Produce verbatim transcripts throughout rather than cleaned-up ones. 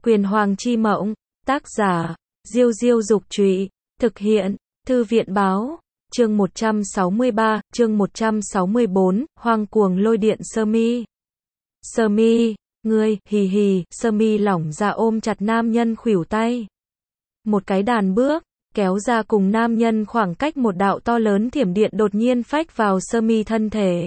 Quyền Hoàng chi mộng, tác giả, Diêu Diêu Dục Trụy, thực hiện, Thư viện Báo, chương một trăm sáu mươi ba, chương một trăm sáu mươi bốn, Hoang cuồng lôi điện sơ mi. Sơ mi, ngươi, hì hì, sơ mi lỏng ra ôm chặt nam nhân khuỷu tay. Một cái đàn bước, kéo ra cùng nam nhân khoảng cách một đạo to lớn thiểm điện đột nhiên phách vào sơ mi thân thể.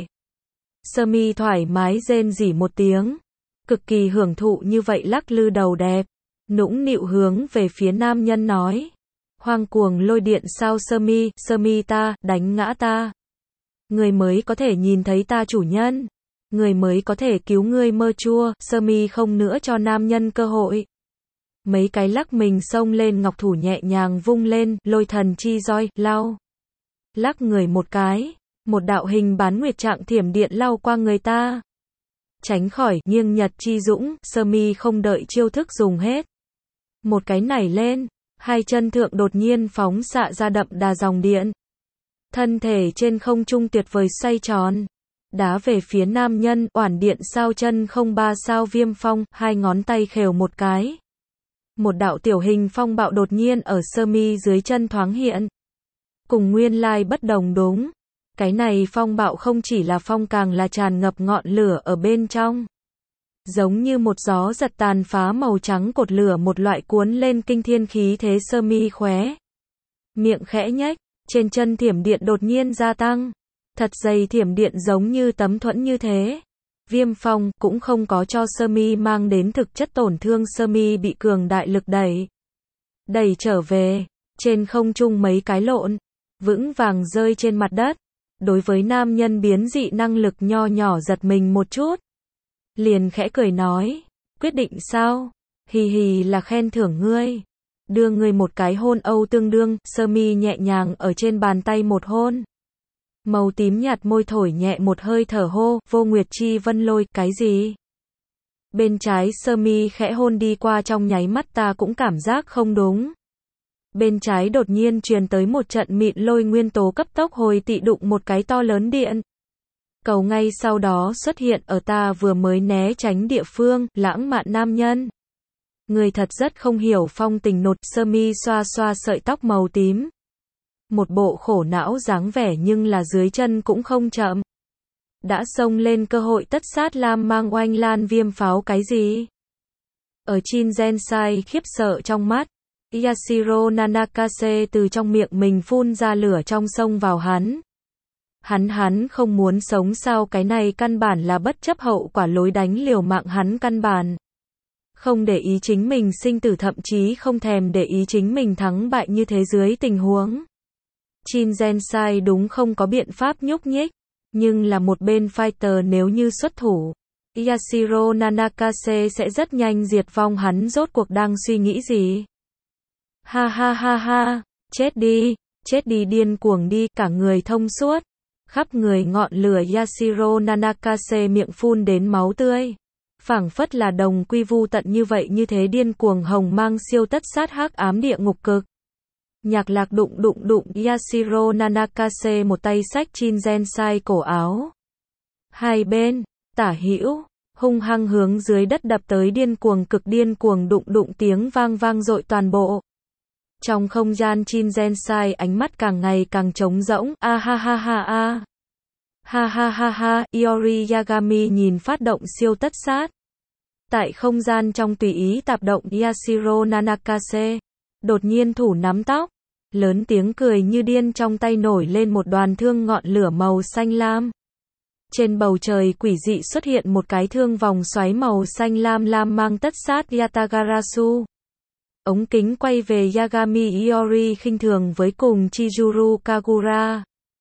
Sơ mi thoải mái rên rỉ một tiếng, cực kỳ hưởng thụ như vậy lắc lư đầu đẹp, nũng nịu hướng về phía nam nhân nói. Hoang cuồng lôi điện sao sơ mi, sơ mi ta, đánh ngã ta. Người mới có thể nhìn thấy ta chủ nhân. Người mới có thể cứu ngươi mơ chua, sơ mi không nữa cho nam nhân cơ hội. Mấy cái lắc mình xông lên ngọc thủ nhẹ nhàng vung lên, lôi thần chi roi, lau. Lắc người một cái, một đạo hình bán nguyệt trạng thiểm điện lau qua người ta. Tránh khỏi, nghiêng nhật chi dũng, sơ mi không đợi chiêu thức dùng hết. Một cái nảy lên, hai chân thượng đột nhiên phóng xạ ra đậm đà dòng điện. Thân thể trên không trung tuyệt vời xoay tròn. Đá về phía nam nhân, oản điện sao chân không ba sao viêm phong, hai ngón tay khều một cái. Một đạo tiểu hình phong bạo đột nhiên ở sơ mi dưới chân thoáng hiện. Cùng nguyên lai bất đồng đúng. Cái này phong bạo không chỉ là phong càng là tràn ngập ngọn lửa ở bên trong. Giống như một gió giật tàn phá màu trắng cột lửa một loại cuốn lên kinh thiên khí thế sơ mi khóe. Miệng khẽ nhếch, trên chân thiểm điện đột nhiên gia tăng. Thật dày thiểm điện giống như tấm thuẫn như thế. Viêm phong cũng không có cho sơ mi mang đến thực chất tổn thương, sơ mi bị cường đại lực đẩy. Đẩy trở về, trên không trung mấy cái lộn, vững vàng rơi trên mặt đất. Đối với nam nhân biến dị năng lực nho nhỏ giật mình một chút. Liền khẽ cười nói, quyết định sao? Hì hì là khen thưởng ngươi. Đưa ngươi một cái hôn âu tương đương, sơ mi nhẹ nhàng ở trên bàn tay một hôn. Màu tím nhạt môi thổi nhẹ một hơi thở hô, vô nguyệt chi vân lôi, cái gì? Bên trái sơ mi khẽ hôn đi qua, trong nháy mắt ta cũng cảm giác không đúng. Bên trái đột nhiên truyền tới một trận mịn lôi nguyên tố cấp tốc hồi tị đụng một cái to lớn điện. Cầu ngay sau đó xuất hiện ở ta vừa mới né tránh địa phương, lãng mạn nam nhân. Người thật rất không hiểu phong tình nột, sơ mi xoa xoa sợi tóc màu tím. Một bộ khổ não dáng vẻ nhưng là dưới chân cũng không chậm. Đã xông lên cơ hội tất sát lam mang oanh lan viêm pháo cái gì? Ở Chin Gensai khiếp sợ trong mắt. Yashiro Nanakase từ trong miệng mình phun ra lửa trong sông vào hắn. Hắn hắn không muốn sống sao, cái này căn bản là bất chấp hậu quả lối đánh liều mạng, hắn căn bản không để ý chính mình sinh tử, thậm chí không thèm để ý chính mình thắng bại như thế dưới tình huống. Chin Gensai đúng không có biện pháp nhúc nhích, nhưng là một bên fighter nếu như xuất thủ, Yashiro Nanakase sẽ rất nhanh diệt vong. Hắn rốt cuộc đang suy nghĩ gì? Ha ha ha ha, chết đi, chết đi, điên cuồng đi, cả người thông suốt, khắp người ngọn lửa. Yashiro Nanakase miệng phun đến máu tươi, phảng phất là đồng quy vu tận như vậy, như thế điên cuồng hồng mang siêu tất sát hắc ám địa ngục cực. Nhạc lạc đụng đụng đụng, Yashiro Nanakase một tay xách Chin Gensai cổ áo. Hai bên, tả hữu, hung hăng hướng dưới đất đập tới, điên cuồng cực điên cuồng đụng đụng, tiếng vang vang dội toàn bộ. Trong không gian Chin Gensai ánh mắt càng ngày càng trống rỗng, a ha ha ha a. Ha ha ha ha, Iori Yagami nhìn phát động siêu tất sát. Tại không gian trong tùy ý tạp động, Yashiro Nanakase đột nhiên thủ nắm tóc, lớn tiếng cười như điên, trong tay nổi lên một đoàn thương ngọn lửa màu xanh lam. Trên bầu trời quỷ dị xuất hiện một cái thương vòng xoáy màu xanh lam lam mang tất sát Yatagarasu. Ống kính quay về Yagami Iori khinh thường với cùng Chizuru Kagura.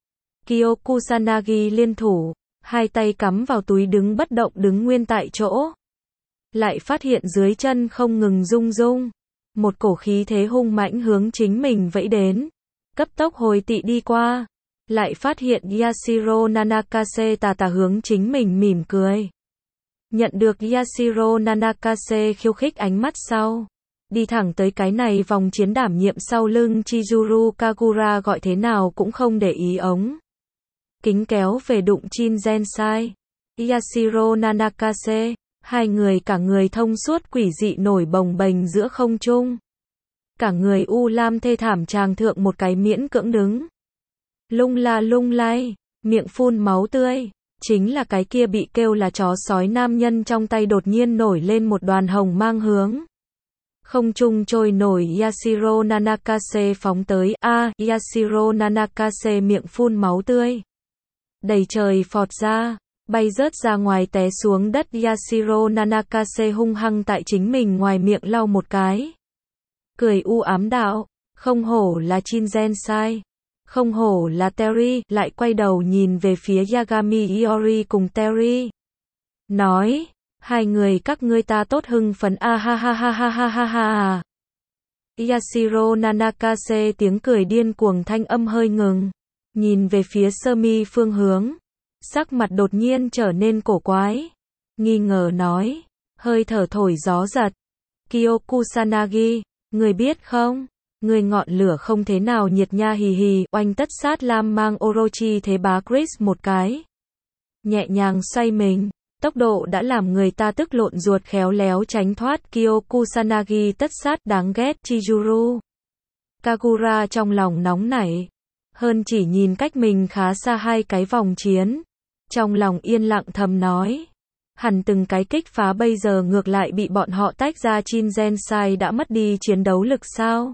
Kyokusanagi liên thủ, hai tay cắm vào túi đứng bất động, đứng nguyên tại chỗ. Lại phát hiện dưới chân không ngừng rung rung. Một cổ khí thế hung mãnh hướng chính mình vẫy đến. Cấp tốc hồi tị đi qua. Lại phát hiện Yashiro Nanakase tà tà hướng chính mình mỉm cười. Nhận được Yashiro Nanakase khiêu khích ánh mắt sau. Đi thẳng tới cái này vòng chiến, đảm nhiệm sau lưng Chizuru Kagura gọi thế nào cũng không để ý ống kính kéo về đụng Chin Gensai. Yashiro Nanakase, Hai người cả người thông suốt quỷ dị nổi bồng bềnh giữa không trung. Cả người u lam thê thảm tràng thượng một cái miễn cưỡng đứng. Lung la lung lay, miệng phun máu tươi. Chính là cái kia bị kêu là chó sói nam nhân trong tay đột nhiên nổi lên một đoàn hồng mang hướng không trung trôi nổi Yashiro Nanakase phóng tới. A, à, Yashiro Nanakase miệng phun máu tươi. Đầy trời phọt ra, bay rớt ra ngoài té xuống đất. Yashiro Nanakase hung hăng tại chính mình ngoài miệng lau một cái. Cười u ám đạo, không hổ là Shinzen-sai, không hổ là Terry, lại quay đầu nhìn về phía Yagami Iori cùng Terry. Nói, hai người các ngươi ta tốt hưng phấn a ha ha ha ha ha ha ha. Yashiro Nanakase tiếng cười điên cuồng thanh âm hơi ngừng, nhìn về phía Sumi phương hướng, sắc mặt đột nhiên trở nên cổ quái, nghi ngờ nói, hơi thở thổi gió giật. Kyokusanagi, người biết không, người ngọn lửa không thế nào nhiệt nha hì hì. Oanh tất sát lam mang Orochi thế bá Chris một cái, nhẹ nhàng xoay mình. Tốc độ đã làm người ta tức lộn ruột khéo léo tránh thoát. Kyokusanagi tất sát đáng ghét. Chizuru Kagura trong lòng nóng nảy, hơn chỉ nhìn cách mình khá xa hai cái vòng chiến, trong lòng yên lặng thầm nói, hẳn từng cái kích phá bây giờ ngược lại bị bọn họ tách ra. Shinzen-sai đã mất đi chiến đấu lực sao?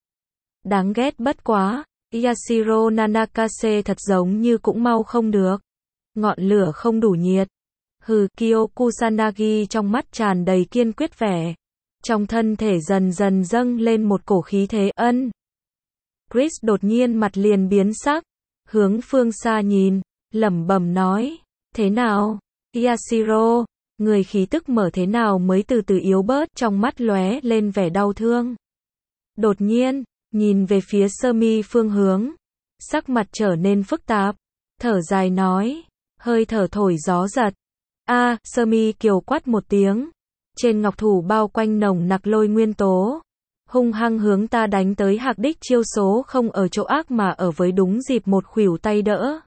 Đáng ghét bất quá. Yashiro Nanakase thật giống như cũng mau không được, ngọn lửa không đủ nhiệt. Hừ. Kyokusanagi trong mắt tràn đầy kiên quyết vẻ, trong thân thể dần dần dâng lên một cổ khí thế. Ân. Chris đột nhiên mặt liền biến sắc, hướng phương xa nhìn, lẩm bẩm nói, thế nào, Yashiro, người khí tức mở thế nào mới từ từ yếu bớt. Trong mắt lóe lên vẻ đau thương. Đột nhiên, nhìn về phía Sumi phương hướng, sắc mặt trở nên phức tạp, thở dài nói, hơi thở thổi gió giật. A, à, Sumi kiều quát một tiếng, trên ngọc thủ bao quanh nồng nặc lôi nguyên tố, hung hăng hướng ta đánh tới. Hạc đích chiêu số không ở chỗ ác mà ở với đúng dịp một khuỷu tay đỡ.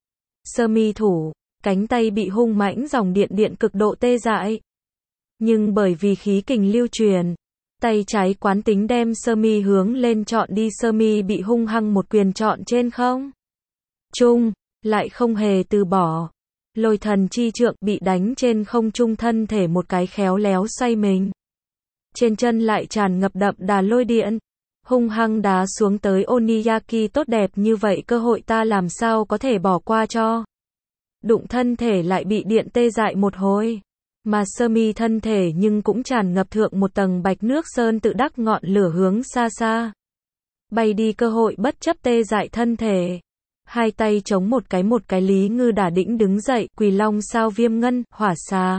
Sumi thủ, cánh tay bị hung mãnh dòng điện điện cực độ tê dại. Nhưng bởi vì khí kình lưu truyền, tay trái quán tính đem Sumi hướng lên chọn đi. Sumi bị hung hăng một quyền chọn trên không trung, lại không hề từ bỏ. Lôi thần chi trượng bị đánh trên không trung, thân thể một cái khéo léo xoay mình. Trên chân lại tràn ngập đậm đà lôi điện, hung hăng đá xuống tới. Oniyaki tốt đẹp như vậy cơ hội ta làm sao có thể bỏ qua cho. Đụng thân thể lại bị điện tê dại một hồi. Mà Sumi thân thể nhưng cũng tràn ngập thượng một tầng bạch nước sơn tự đắc, ngọn lửa hướng xa xa bay đi, cơ hội bất chấp tê dại thân thể. Hai tay chống một cái một cái Lý Ngư đả đĩnh đứng dậy, Quỳ Long sao viêm ngân, hỏa xà.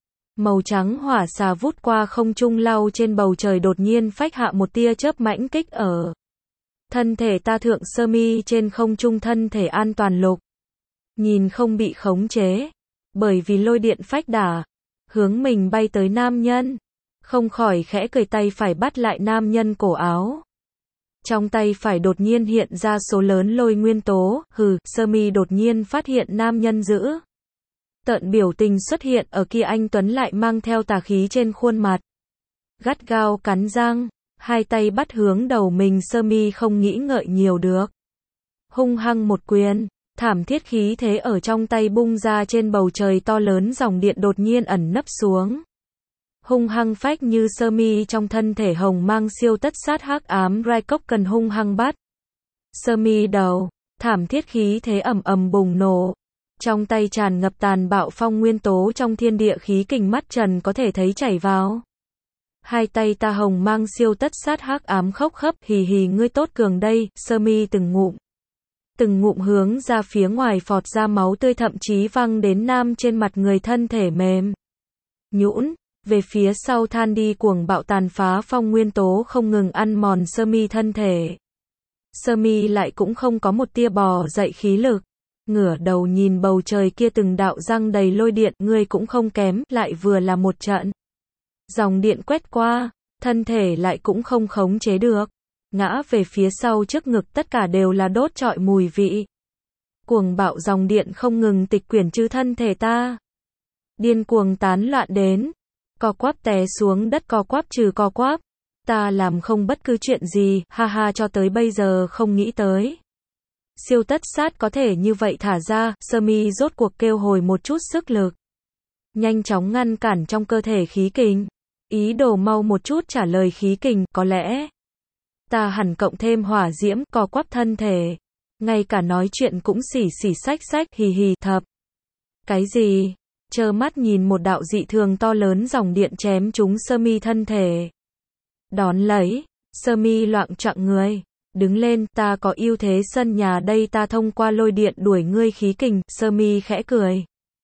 Màu trắng hỏa xà vút qua không trung lao trên bầu trời, đột nhiên phách hạ một tia chớp mãnh kích ở thân thể ta thượng. Sumi trên không trung thân thể an toàn lục, nhìn không bị khống chế, bởi vì lôi điện phách đả, hướng mình bay tới nam nhân, không khỏi khẽ cười, tay phải bắt lại nam nhân cổ áo. Trong tay phải đột nhiên hiện ra số lớn lôi nguyên tố. Hừ. Sumi đột nhiên phát hiện nam nhân dữ tợn biểu tình xuất hiện ở kia, anh tuấn lại mang theo tà khí trên khuôn mặt, gắt gao cắn răng, hai tay bắt hướng đầu mình. Sumi không nghĩ ngợi nhiều được, hung hăng một quyền, thảm thiết khí thế ở trong tay bung ra. Trên bầu trời to lớn dòng điện đột nhiên ẩn nấp xuống, hung hăng phách như Sumi trong thân thể hồng mang siêu tất sát hắc ám Raikok cần hung hăng bắt Sumi đầu. Thảm thiết khí thế ầm ầm bùng nổ, trong tay tràn ngập tàn bạo phong nguyên tố, trong thiên địa khí kình mắt trần có thể thấy chảy vào. Hai tay ta hồng mang siêu tất sát hắc ám khốc khấp, hì hì ngươi tốt cường đây. Sumi từng ngụm từng ngụm hướng ra phía ngoài phọt ra máu tươi, thậm chí văng đến nam trên mặt người, thân thể mềm nhũn về phía sau than đi, cuồng bạo tàn phá phong nguyên tố không ngừng ăn mòn Sumi thân thể. Sumi lại cũng không có một tia bò dậy khí lực, ngửa đầu nhìn bầu trời kia từng đạo răng đầy lôi điện, ngươi cũng không kém, lại vừa là một trận dòng điện quét qua, thân thể lại cũng không khống chế được, ngã về phía sau, trước ngực tất cả đều là đốt trọi mùi vị. Cuồng bạo dòng điện không ngừng tịch quyển chứ thân thể ta, điên cuồng tán loạn đến, Co quắp té xuống đất, co quắp trừ co quắp. Ta làm không bất cứ chuyện gì, ha ha, cho tới bây giờ không nghĩ tới. Siêu tất sát có thể như vậy thả ra, sơ mi rốt cuộc kêu hồi một chút sức lực. Nhanh chóng ngăn cản trong cơ thể khí kình. Ý đồ mau một chút trả lời khí kình, có lẽ. Ta hẳn cộng thêm hỏa diễm, co quắp thân thể. Ngay cả nói chuyện cũng xỉ xỉ xách xách, hì hì thập. Cái gì? Trơ mắt nhìn một đạo dị thường to lớn dòng điện chém trúng sơ mi thân thể. Đón lấy, sơ mi loạng choạng người. Đứng lên, ta có ưu thế sân nhà đây, ta thông qua lôi điện đuổi ngươi khí kình. Sơ mi khẽ cười.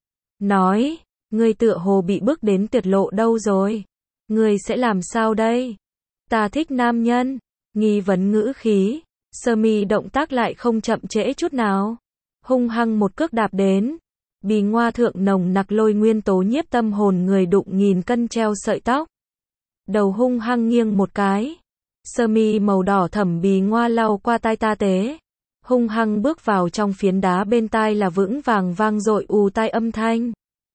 Nói, ngươi tựa hồ bị bước đến tuyệt lộ đâu rồi? Ngươi sẽ làm sao đây? Ta thích nam nhân. Nghi vấn ngữ khí. Sơ mi động tác lại không chậm trễ chút nào. Hung hăng một cước đạp đến. Bì ngoa thượng nồng nặc lôi nguyên tố nhiếp tâm hồn người, đụng nghìn cân treo sợi tóc. Đầu hung hăng nghiêng một cái. Sơ mi màu đỏ thẫm bì ngoa lau qua tai ta tế. Hung hăng bước vào trong phiến đá, bên tai là vững vàng vang dội ù tai âm thanh.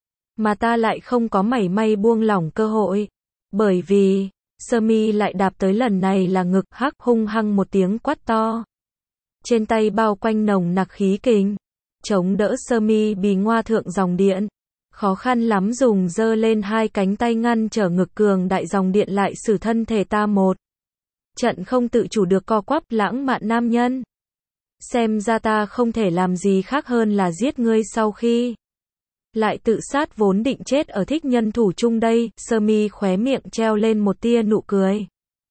Mà ta lại không có mảy may buông lỏng cơ hội. Bởi vì, sơ mi lại đạp tới, lần này là ngực, hắc, hung hăng một tiếng quát to. Trên tay bao quanh nồng nặc khí kình. Chống đỡ sơ mi bì ngoa thượng dòng điện. Khó khăn lắm dùng giơ lên hai cánh tay ngăn trở ngực cường đại dòng điện, lại xử thân thể ta một trận không tự chủ được co quắp. Lãng mạn nam nhân. Xem ra ta không thể làm gì khác hơn là giết ngươi sau khi lại tự sát, vốn định chết ở thích nhân thủ chung đây. Sơ mi khóe miệng treo lên một tia nụ cười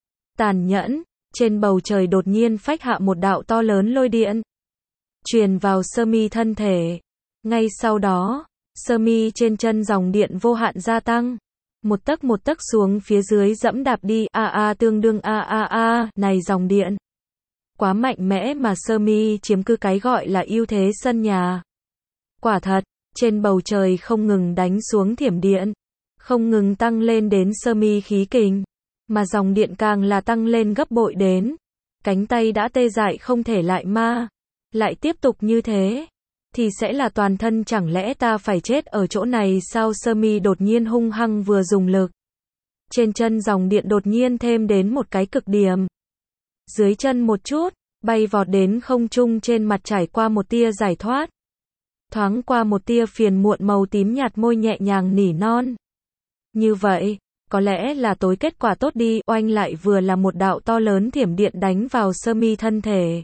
tàn nhẫn. Trên bầu trời đột nhiên phách hạ một đạo to lớn lôi điện, truyền vào sơ mi thân thể. Ngay sau đó, sơ mi trên chân dòng điện vô hạn gia tăng, một tấc một tấc xuống phía dưới dẫm đạp đi. A a tương đương a a a, này dòng điện quá mạnh mẽ mà sơ mi chiếm cứ cái gọi là ưu thế sân nhà. Quả thật, trên bầu trời không ngừng đánh xuống thiểm điện, không ngừng tăng lên đến sơ mi khí kình, mà dòng điện càng là tăng lên gấp bội đến. Cánh tay đã tê dại không thể lại ma. Lại tiếp tục như thế, thì sẽ là toàn thân, chẳng lẽ ta phải chết ở chỗ này sao? Sơ mi đột nhiên hung hăng vừa dùng lực. Trên chân dòng điện đột nhiên thêm đến một cái cực điểm. Dưới chân một chút, bay vọt đến không trung, trên mặt trải qua một tia giải thoát. Thoáng qua một tia phiền muộn, màu tím nhạt, môi nhẹ nhàng nỉ non. Như vậy, có lẽ là tối kết quả tốt đi. Oanh, lại vừa là một đạo to lớn thiểm điện đánh vào sơ mi thân thể.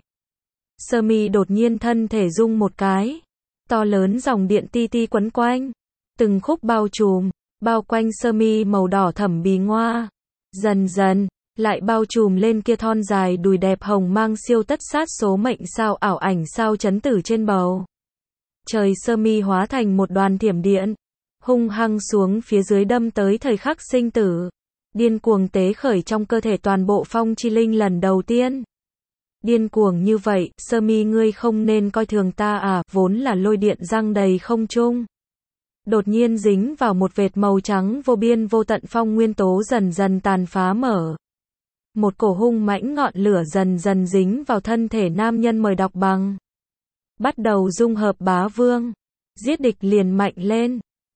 Sơ mi đột nhiên thân thể rung một cái. To lớn dòng điện ti ti quấn quanh. Từng khúc bao trùm, bao quanh sơ mi màu đỏ thẫm bì ngoa. Dần dần, lại bao trùm lên kia thon dài đùi đẹp hồng mang siêu tất sát số mệnh sao ảo ảnh sao chấn tử trên bầu trời. Sơ mi hóa thành một đoàn thiểm điện, hung hăng xuống phía dưới đâm tới thời khắc sinh tử. Điên cuồng tế khởi trong cơ thể toàn bộ phong chi linh lần đầu tiên. Điên cuồng như vậy, sơ mi ngươi không nên coi thường ta à, vốn là lôi điện răng đầy không trung. Đột nhiên dính vào một vệt màu trắng vô biên vô tận, phong nguyên tố dần dần tàn phá mở. Một cổ hung mãnh ngọn lửa dần dần dính vào thân thể nam nhân, mời đọc bằng. Bắt đầu dung hợp bá vương. Giết địch liền mạnh lên.